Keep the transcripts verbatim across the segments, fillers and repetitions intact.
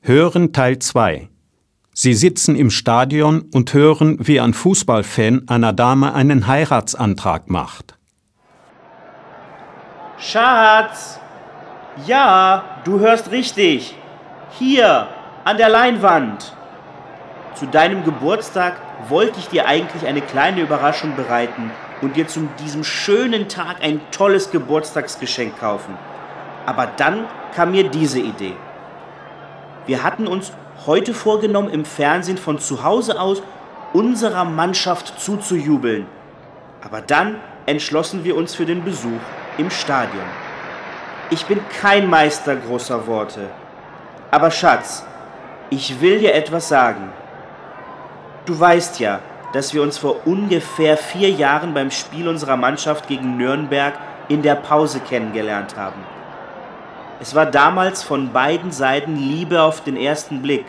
Hören Teil zwei. Sie sitzen im Stadion und hören, wie ein Fußballfan einer Dame einen Heiratsantrag macht. Schatz! Ja, du hörst richtig. Hier, an der Leinwand. Zu deinem Geburtstag wollte ich dir eigentlich eine kleine Überraschung bereiten und dir zu diesem schönen Tag ein tolles Geburtstagsgeschenk kaufen. Aber dann kam mir diese Idee. Wir hatten uns heute vorgenommen, im Fernsehen von zu Hause aus unserer Mannschaft zuzujubeln. Aber dann entschlossen wir uns für den Besuch im Stadion. Ich bin kein Meister großer Worte. Aber Schatz, ich will dir etwas sagen. Du weißt ja, dass wir uns vor ungefähr vier Jahren beim Spiel unserer Mannschaft gegen Nürnberg in der Pause kennengelernt haben. Es war damals von beiden Seiten Liebe auf den ersten Blick.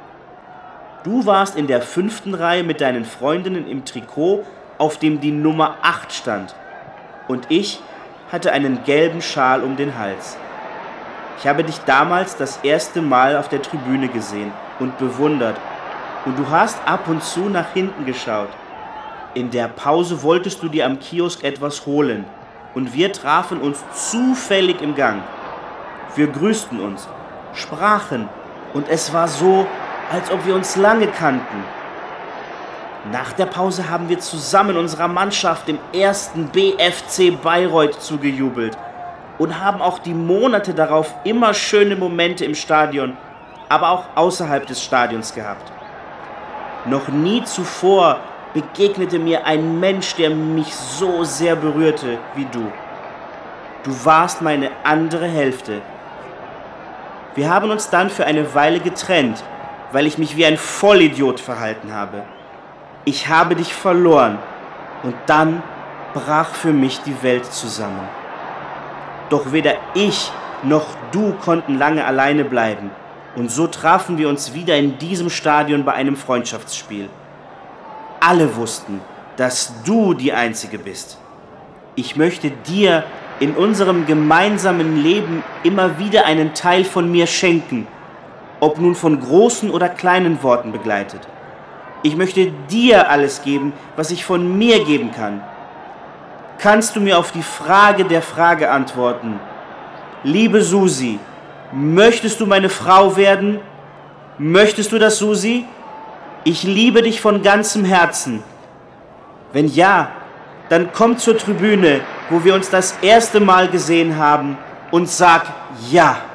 Du warst in der fünften Reihe mit deinen Freundinnen im Trikot, auf dem die Nummer acht stand. Und ich hatte einen gelben Schal um den Hals. Ich habe dich damals das erste Mal auf der Tribüne gesehen und bewundert. Und du hast ab und zu nach hinten geschaut. In der Pause wolltest du dir am Kiosk etwas holen. Und wir trafen uns zufällig im Gang. Wir grüßten uns, sprachen und es war so, als ob wir uns lange kannten. Nach der Pause haben wir zusammen unserer Mannschaft im ersten B F C Bayreuth zugejubelt und haben auch die Monate darauf immer schöne Momente im Stadion, aber auch außerhalb des Stadions gehabt. Noch nie zuvor begegnete mir ein Mensch, der mich so sehr berührte wie du. Du warst meine andere Hälfte. Wir haben uns dann für eine Weile getrennt, weil ich mich wie ein Vollidiot verhalten habe. Ich habe dich verloren und dann brach für mich die Welt zusammen. Doch weder ich noch du konnten lange alleine bleiben und so trafen wir uns wieder in diesem Stadion bei einem Freundschaftsspiel. Alle wussten, dass du die Einzige bist. Ich möchte dir in unserem gemeinsamen Leben immer wieder einen Teil von mir schenken, ob nun von großen oder kleinen Worten begleitet. Ich möchte dir alles geben, was ich von mir geben kann. Kannst du mir auf die Frage der Frage antworten? Liebe Susi, möchtest du meine Frau werden? Möchtest du das, Susi? Ich liebe dich von ganzem Herzen. Wenn ja, dann komm zur Tribüne, wo wir uns das erste Mal gesehen haben, und sag ja.